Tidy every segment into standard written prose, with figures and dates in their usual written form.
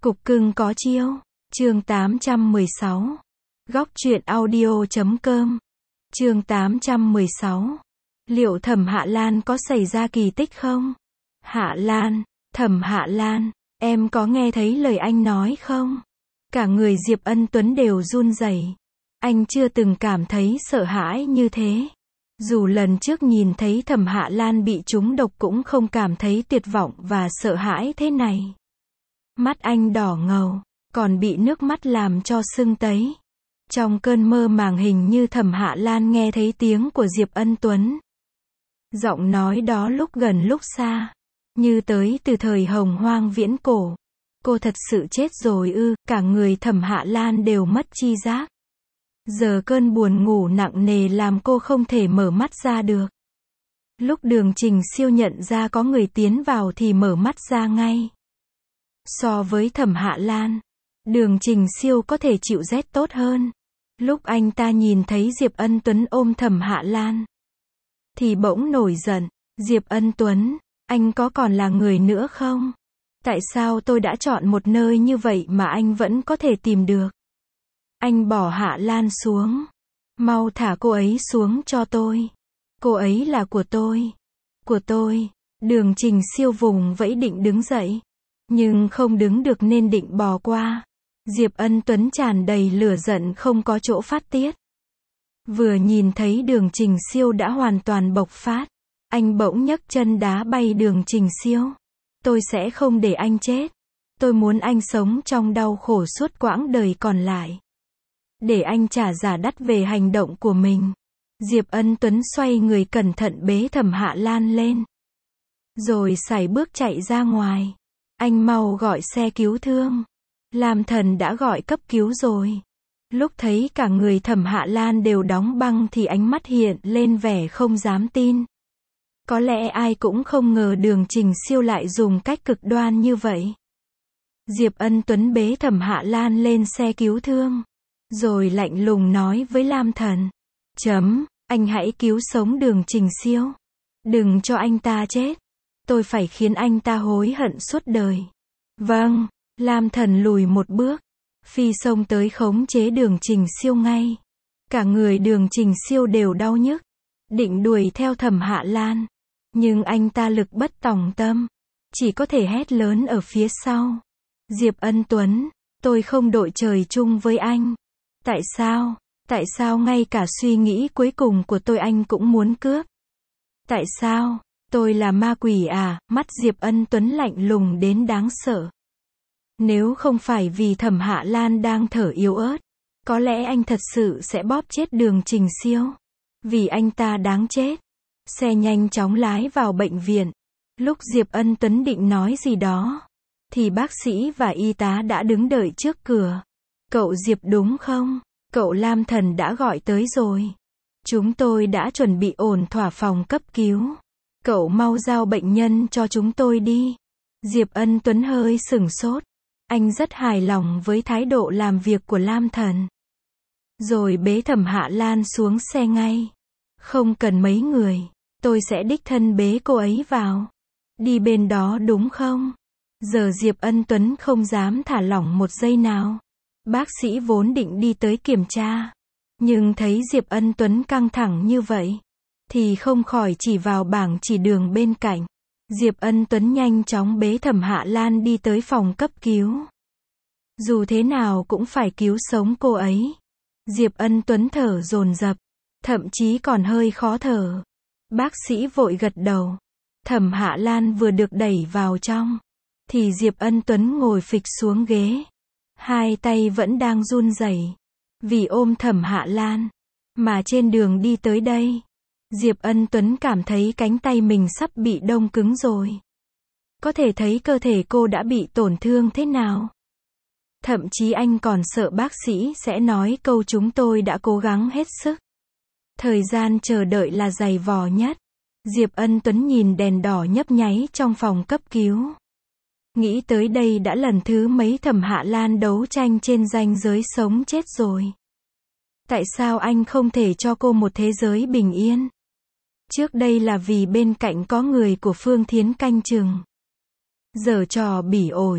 Cục cưng có chiêu. Chương 816. Góc truyện audio.com. Chương 816. Liệu Thẩm Hạ Lan có xảy ra kỳ tích không? Hạ Lan, Thẩm Hạ Lan, em có nghe thấy lời anh nói không? Cả người Diệp Ân Tuấn đều run rẩy. Anh chưa từng cảm thấy sợ hãi như thế. Dù lần trước nhìn thấy Thẩm Hạ Lan bị trúng độc cũng không cảm thấy tuyệt vọng và sợ hãi thế này. Mắt anh đỏ ngầu, còn bị nước mắt làm cho sưng tấy. Trong cơn mơ màng hình như Thẩm Hạ Lan nghe thấy tiếng của Diệp Ân Tuấn. Giọng nói đó lúc gần lúc xa, như tới từ thời Hồng Hoang viễn cổ. Cô thật sự chết rồi ư? Cả người Thẩm Hạ Lan đều mất chi giác. Giờ cơn buồn ngủ nặng nề làm cô không thể mở mắt ra được. Lúc Đường Trình Siêu nhận ra có người tiến vào thì mở mắt ra ngay. So với Thẩm Hạ Lan, Đường Trình Siêu có thể chịu rét tốt hơn. Lúc anh ta nhìn thấy Diệp Ân Tuấn ôm Thẩm Hạ Lan, thì bỗng nổi giận. Diệp Ân Tuấn, anh có còn là người nữa không? Tại sao tôi đã chọn một nơi như vậy mà anh vẫn có thể tìm được? Anh bỏ Hạ Lan xuống. Mau thả cô ấy xuống cho tôi. Cô ấy là của tôi. Của tôi. Đường Trình Siêu vùng vẫy định đứng dậy. Nhưng không đứng được nên định bò qua. Diệp Ân Tuấn tràn đầy lửa giận không có chỗ phát tiết. Vừa nhìn thấy Đường Trình Siêu đã hoàn toàn bộc phát. Anh bỗng nhấc chân đá bay Đường Trình Siêu. Tôi sẽ không để anh chết. Tôi muốn anh sống trong đau khổ suốt quãng đời còn lại. Để anh trả giá đắt về hành động của mình. Diệp Ân Tuấn xoay người cẩn thận bế Thẩm Hạ Lan lên. Rồi sải bước chạy ra ngoài. Anh mau gọi xe cứu thương. Lam Thần đã gọi cấp cứu rồi. Lúc thấy cả người Thẩm Hạ Lan đều đóng băng thì ánh mắt hiện lên vẻ không dám tin. Có lẽ ai cũng không ngờ Đường Trình Siêu lại dùng cách cực đoan như vậy. Diệp Ân Tuấn bế Thẩm Hạ Lan lên xe cứu thương. Rồi lạnh lùng nói với Lam Thần. Anh hãy cứu sống Đường Trình Siêu. Đừng cho anh ta chết. Tôi phải khiến anh ta hối hận suốt đời. Vâng. Lam Thần lùi một bước. Phi xông tới khống chế Đường Trình Siêu ngay. Cả người Đường Trình Siêu đều đau nhức. Định đuổi theo Thẩm Hạ Lan. Nhưng anh ta lực bất tòng tâm. Chỉ có thể hét lớn ở phía sau. Diệp Ân Tuấn, tôi không đội trời chung với anh. Tại sao? Tại sao ngay cả suy nghĩ cuối cùng của tôi anh cũng muốn cướp? Tại sao? Tôi là ma quỷ à? Mắt Diệp Ân Tuấn lạnh lùng đến đáng sợ. Nếu không phải vì Thẩm Hạ Lan đang thở yếu ớt, có lẽ anh thật sự sẽ bóp chết Đường Trình Siêu. Vì anh ta đáng chết. Xe nhanh chóng lái vào bệnh viện. Lúc Diệp Ân Tuấn định nói gì đó, thì bác sĩ và y tá đã đứng đợi trước cửa. Cậu Diệp đúng không? Cậu Lam Thần đã gọi tới rồi. Chúng tôi đã chuẩn bị ổn thỏa phòng cấp cứu. Cậu mau giao bệnh nhân cho chúng tôi đi. Diệp Ân Tuấn hơi sửng sốt. Anh rất hài lòng với thái độ làm việc của Lam Thần. Rồi bế Thẩm Hạ Lan xuống xe ngay. Không cần mấy người. Tôi sẽ đích thân bế cô ấy vào. Đi bên đó đúng không? Giờ Diệp Ân Tuấn không dám thả lỏng một giây nào. Bác sĩ vốn định đi tới kiểm tra. Nhưng thấy Diệp Ân Tuấn căng thẳng như vậy, thì không khỏi chỉ vào bảng chỉ đường bên cạnh. Diệp Ân Tuấn nhanh chóng bế Thẩm Hạ Lan đi tới phòng cấp cứu. Dù thế nào cũng phải cứu sống cô ấy. Diệp Ân Tuấn thở dồn dập, thậm chí còn hơi khó thở. Bác sĩ vội gật đầu. Thẩm Hạ Lan vừa được đẩy vào trong, thì Diệp Ân Tuấn ngồi phịch xuống ghế. Hai tay vẫn đang run rẩy vì ôm Thẩm Hạ Lan. Mà trên đường đi tới đây, Diệp Ân Tuấn cảm thấy cánh tay mình sắp bị đông cứng rồi. Có thể thấy cơ thể cô đã bị tổn thương thế nào. Thậm chí anh còn sợ bác sĩ sẽ nói câu chúng tôi đã cố gắng hết sức. Thời gian chờ đợi là dày vò nhất. Diệp Ân Tuấn nhìn đèn đỏ nhấp nháy trong phòng cấp cứu. Nghĩ tới đây đã lần thứ mấy Thẩm Hạ Lan đấu tranh trên ranh giới sống chết rồi. Tại sao anh không thể cho cô một thế giới bình yên? Trước đây là vì bên cạnh có người của Phương Thiến canh chừng. Giở trò bỉ ổi.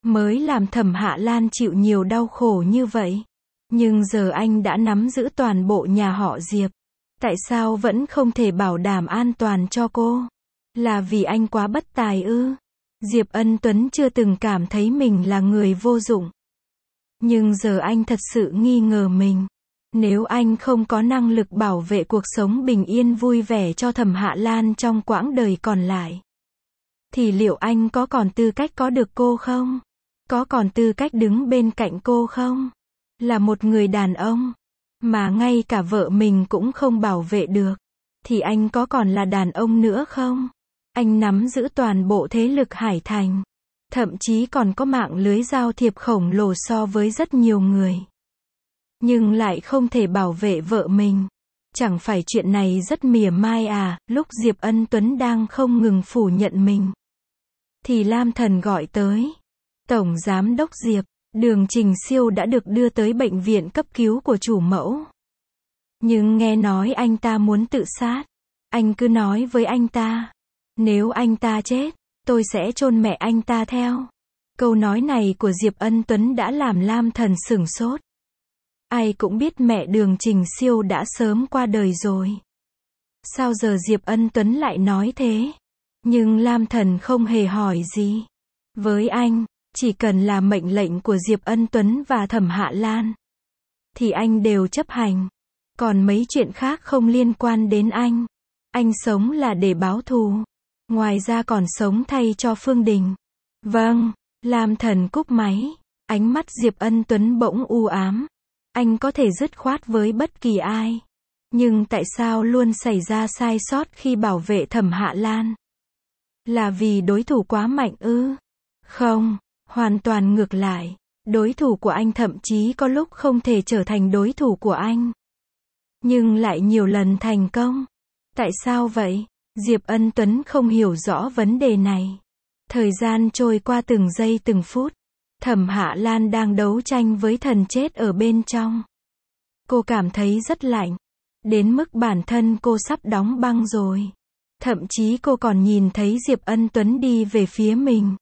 mới làm Thẩm Hạ Lan chịu nhiều đau khổ như vậy. Nhưng giờ anh đã nắm giữ toàn bộ nhà họ Diệp. Tại sao vẫn không thể bảo đảm an toàn cho cô? Là vì anh quá bất tài ư? Diệp Ân Tuấn chưa từng cảm thấy mình là người vô dụng. Nhưng giờ anh thật sự nghi ngờ mình. Nếu anh không có năng lực bảo vệ cuộc sống bình yên vui vẻ cho Thẩm Hạ Lan trong quãng đời còn lại, thì liệu anh có còn tư cách có được cô không? Có còn tư cách đứng bên cạnh cô không? Là một người đàn ông, mà ngay cả vợ mình cũng không bảo vệ được, thì anh có còn là đàn ông nữa không? Anh nắm giữ toàn bộ thế lực Hải Thành. Thậm chí còn có mạng lưới giao thiệp khổng lồ so với rất nhiều người. Nhưng lại không thể bảo vệ vợ mình. Chẳng phải chuyện này rất mỉa mai à? Lúc Diệp Ân Tuấn đang không ngừng phủ nhận mình, thì Lam Thần gọi tới. Tổng Giám đốc Diệp, Đường Trình Siêu đã được đưa tới bệnh viện cấp cứu của chủ mẫu. Nhưng nghe nói anh ta muốn tự sát. Anh cứ nói với anh ta, nếu anh ta chết, tôi sẽ chôn mẹ anh ta theo. Câu nói này của Diệp Ân Tuấn đã làm Lam Thần sửng sốt. Ai cũng biết mẹ Đường Trình Siêu đã sớm qua đời rồi. Sao giờ Diệp Ân Tuấn lại nói thế? Nhưng Lam Thần không hề hỏi gì. Với anh, chỉ cần là mệnh lệnh của Diệp Ân Tuấn và Thẩm Hạ Lan, thì anh đều chấp hành. Còn mấy chuyện khác không liên quan đến anh. Anh sống là để báo thù. Ngoài ra còn sống thay cho Phương Đình. Vâng, Lam Thần cúp máy. Ánh mắt Diệp Ân Tuấn bỗng u ám. Anh có thể dứt khoát với bất kỳ ai. Nhưng tại sao luôn xảy ra sai sót khi bảo vệ Thẩm Hạ Lan? Là vì đối thủ quá mạnh ư? Không, hoàn toàn ngược lại. Đối thủ của anh thậm chí có lúc không thể trở thành đối thủ của anh, nhưng lại nhiều lần thành công. Tại sao vậy? Diệp Ân Tuấn không hiểu rõ vấn đề này. Thời gian trôi qua từng giây từng phút. Thẩm Hạ Lan đang đấu tranh với thần chết ở bên trong. Cô cảm thấy rất lạnh. Đến mức bản thân cô sắp đóng băng rồi. Thậm chí cô còn nhìn thấy Diệp Ân Tuấn đi về phía mình.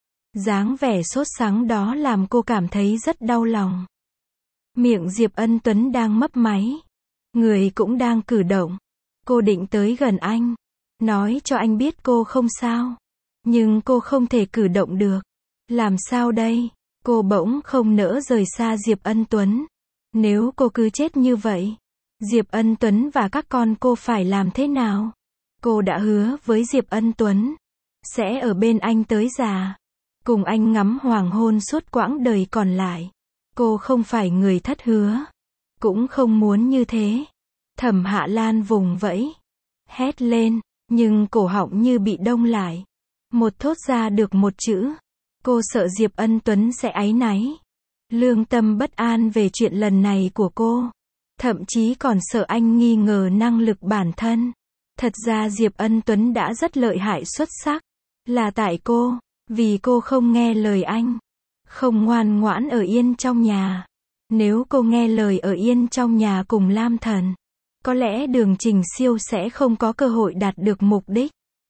Dáng vẻ sốt sắng đó làm cô cảm thấy rất đau lòng. Miệng Diệp Ân Tuấn đang mấp máy. Người cũng đang cử động. Cô định tới gần anh, nói cho anh biết cô không sao. Nhưng cô không thể cử động được. Làm sao đây? Cô bỗng không nỡ rời xa Diệp Ân Tuấn. Nếu cô cứ chết như vậy, Diệp Ân Tuấn và các con cô phải làm thế nào? Cô đã hứa với Diệp Ân Tuấn sẽ ở bên anh tới già, cùng anh ngắm hoàng hôn suốt quãng đời còn lại. Cô không phải người thất hứa, cũng không muốn như thế. Thẩm Hạ Lan vùng vẫy, hét lên, nhưng cổ họng như bị đông lại. Một thốt ra được một chữ. Cô sợ Diệp Ân Tuấn sẽ áy náy, lương tâm bất an về chuyện lần này của cô. Thậm chí còn sợ anh nghi ngờ năng lực bản thân. Thật ra Diệp Ân Tuấn đã rất lợi hại xuất sắc. Là tại cô, vì cô không nghe lời anh, không ngoan ngoãn ở yên trong nhà. Nếu cô nghe lời ở yên trong nhà cùng Lam Thần, có lẽ Đường Trình Siêu sẽ không có cơ hội đạt được mục đích.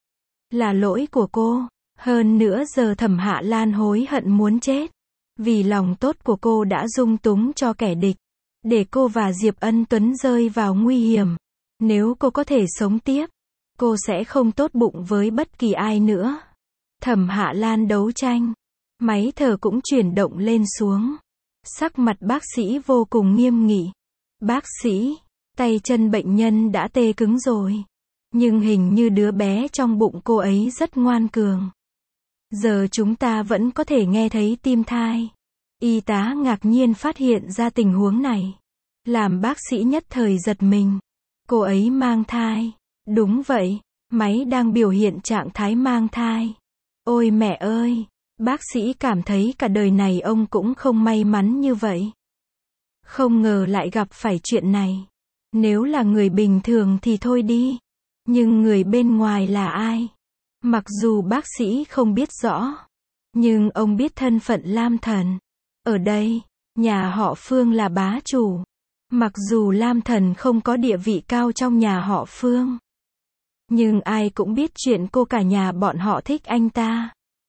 Là lỗi của cô. Hơn nữa giờ Thẩm Hạ Lan hối hận muốn chết. Vì lòng tốt của cô đã dung túng cho kẻ địch, để cô và Diệp Ân Tuấn rơi vào nguy hiểm. Nếu cô có thể sống tiếp, cô sẽ không tốt bụng với bất kỳ ai nữa. Thẩm Hạ Lan đấu tranh. Máy thở cũng chuyển động lên xuống. Sắc mặt bác sĩ vô cùng nghiêm nghị. Bác sĩ, tay chân bệnh nhân đã tê cứng rồi. Nhưng hình như đứa bé trong bụng cô ấy rất ngoan cường. Giờ chúng ta vẫn có thể nghe thấy tim thai. Y tá ngạc nhiên phát hiện ra tình huống này, làm bác sĩ nhất thời giật mình. Cô ấy mang thai. Đúng vậy, máy đang biểu hiện trạng thái mang thai. Ôi mẹ ơi, bác sĩ cảm thấy cả đời này ông cũng không may mắn như vậy. Không ngờ lại gặp phải chuyện này. Nếu là người bình thường thì thôi đi. Nhưng người bên ngoài là ai? Mặc dù bác sĩ không biết rõ, nhưng ông biết thân phận Lam Thần. Ở đây, nhà họ Phương là bá chủ. Mặc dù Lam Thần không có địa vị cao trong nhà họ Phương, nhưng ai cũng biết chuyện cô cả nhà bọn họ thích anh ta.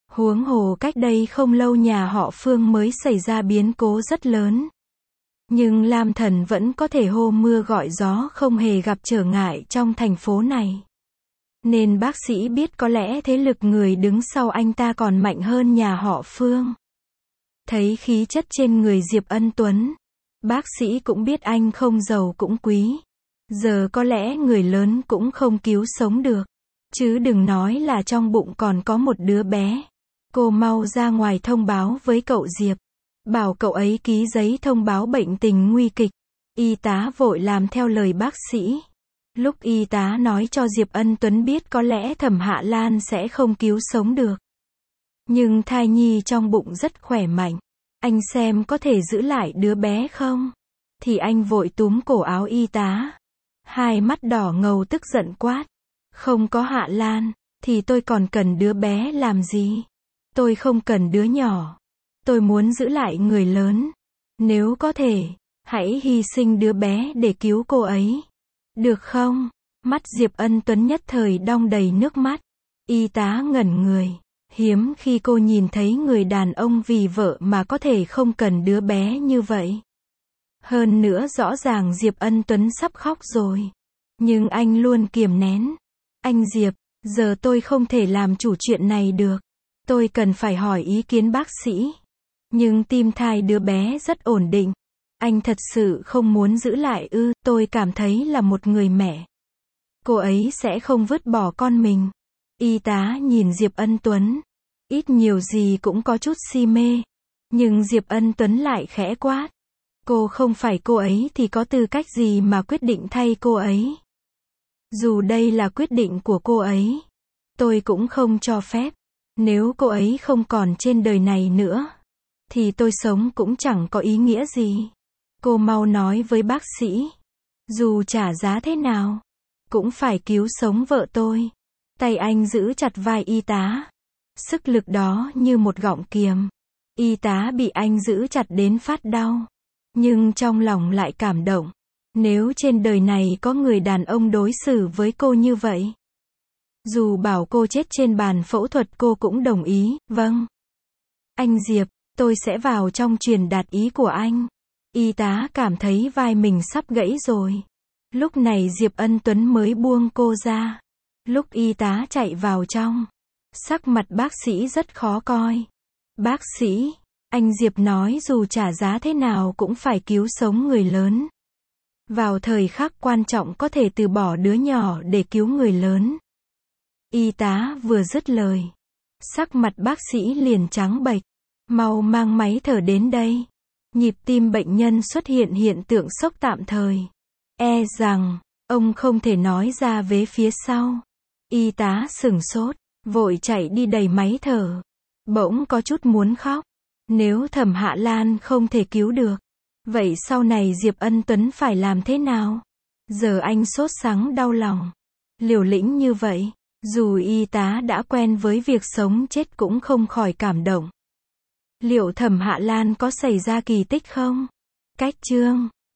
Huống hồ cách đây không lâu nhà họ Phương mới xảy ra biến cố rất lớn. Nhưng Lam Thần vẫn có thể hô mưa gọi gió, không hề gặp trở ngại trong thành phố này. Nên bác sĩ biết có lẽ thế lực người đứng sau anh ta còn mạnh hơn nhà họ Phương. Thấy khí chất trên người Diệp Ân Tuấn, bác sĩ cũng biết anh không giàu cũng quý. Giờ có lẽ người lớn cũng không cứu sống được. Chứ đừng nói là trong bụng còn có một đứa bé. Cô mau ra ngoài thông báo với cậu Diệp. Bảo cậu ấy ký giấy thông báo bệnh tình nguy kịch. Y tá vội làm theo lời bác sĩ. Lúc y tá nói cho Diệp Ân Tuấn biết có lẽ Thẩm Hạ Lan sẽ không cứu sống được. Nhưng thai nhi trong bụng rất khỏe mạnh. Anh xem có thể giữ lại đứa bé không? Thì anh vội túm cổ áo y tá. Hai mắt đỏ ngầu tức giận quát. Không có Hạ Lan, thì tôi còn cần đứa bé làm gì? Tôi không cần đứa nhỏ. Tôi muốn giữ lại người lớn. Nếu có thể, hãy hy sinh đứa bé để cứu cô ấy. Được không? Mắt Diệp Ân Tuấn nhất thời đong đầy nước mắt. Y tá ngẩn người. Hiếm khi cô nhìn thấy người đàn ông vì vợ mà có thể không cần đứa bé như vậy. Hơn nữa rõ ràng Diệp Ân Tuấn sắp khóc rồi. Nhưng anh luôn kiềm nén. Anh Diệp, giờ tôi không thể làm chủ chuyện này được. Tôi cần phải hỏi ý kiến bác sĩ. Nhưng tim thai đứa bé rất ổn định. Anh thật sự không muốn giữ lại ư? Tôi cảm thấy là một người mẹ. Cô ấy sẽ không vứt bỏ con mình. Y tá nhìn Diệp Ân Tuấn. Ít nhiều gì cũng có chút si mê. Nhưng Diệp Ân Tuấn lại khẽ quát. Cô không phải cô ấy thì có tư cách gì mà quyết định thay cô ấy. Dù đây là quyết định của cô ấy, tôi cũng không cho phép. Nếu cô ấy không còn trên đời này nữa, thì tôi sống cũng chẳng có ý nghĩa gì. Cô mau nói với bác sĩ. Dù trả giá thế nào, cũng phải cứu sống vợ tôi. Tay anh giữ chặt vai y tá. Sức lực đó như một gọng kiềm. Y tá bị anh giữ chặt đến phát đau. Nhưng trong lòng lại cảm động. Nếu trên đời này có người đàn ông đối xử với cô như vậy, dù bảo cô chết trên bàn phẫu thuật cô cũng đồng ý. Vâng. Anh Diệp, tôi sẽ vào trong truyền đạt ý của anh. Y tá cảm thấy vai mình sắp gãy rồi. Lúc này Diệp Ân Tuấn mới buông cô ra. Lúc y tá chạy vào trong, sắc mặt bác sĩ rất khó coi. Bác sĩ, anh Diệp nói dù trả giá thế nào cũng phải cứu sống người lớn. Vào thời khắc quan trọng có thể từ bỏ đứa nhỏ để cứu người lớn. Y tá vừa dứt lời, sắc mặt bác sĩ liền trắng bệch. Mau mang máy thở đến đây. Nhịp tim bệnh nhân xuất hiện hiện tượng sốc tạm thời. E rằng, ông không thể nói ra vế phía sau. Y tá sửng sốt, vội chạy đi đẩy máy thở. Bỗng có chút muốn khóc. Nếu Thẩm Hạ Lan không thể cứu được, vậy sau này Diệp Ân Tuấn phải làm thế nào? Giờ anh sốt sắng đau lòng. Liều lĩnh như vậy, dù y tá đã quen với việc sống chết cũng không khỏi cảm động. Liệu Thẩm Hạ Lan có xảy ra kỳ tích không? Cách chương